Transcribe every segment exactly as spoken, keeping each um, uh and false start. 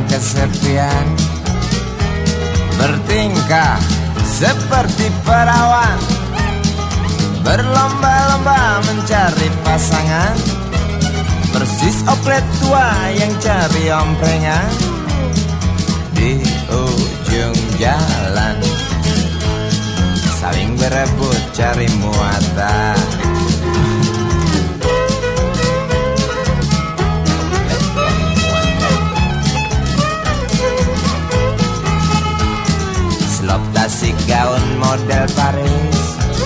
kesepian, bertingkah seperti perawan, berlomba-lomba mencari pasangan, persis oplet tua yang cari omprengan di ujung jalan, saling berebut cari muatan. Slop tasik gaun model Paris,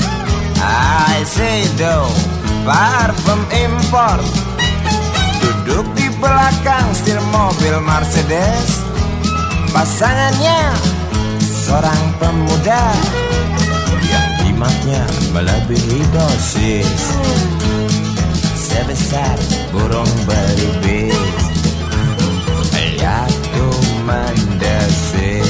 Shiseido parfum impor, duduk di belakang setir mobil Mercedes. Pasangannya seorang pemuda yang jimatnya melebihi dosis, sebesar burung beribis, yaitu mendesis.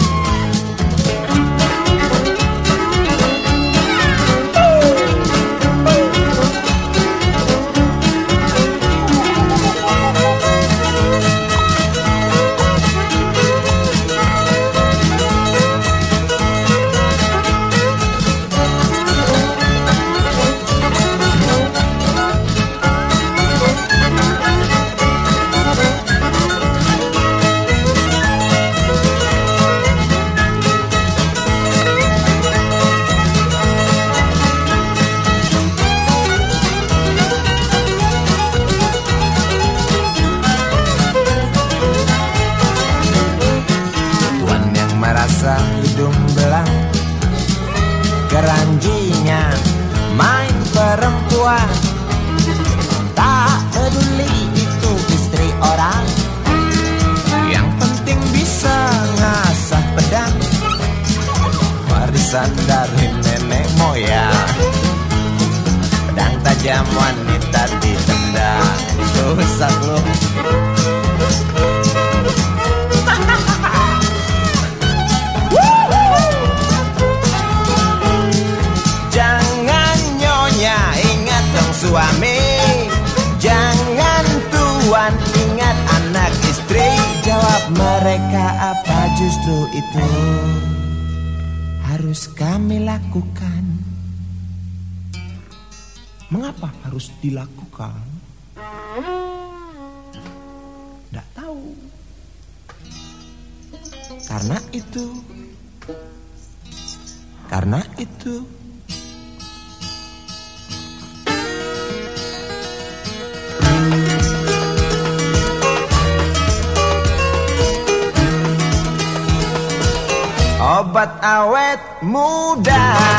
Merasa hidung belang, keranjinya main perempuan, tak peduli itu istri orang, yang penting bisa ngasah pedang, warisan dari nenek moyang. Pedang tajam wanita ditendang, rusak loh. Suami, jangan tuan, ingat anak istri. Jawab mereka, apa justru itu harus kami lakukan? Mengapa harus dilakukan? Tidak tahu. Karena itu, karena itu. Obat awet muda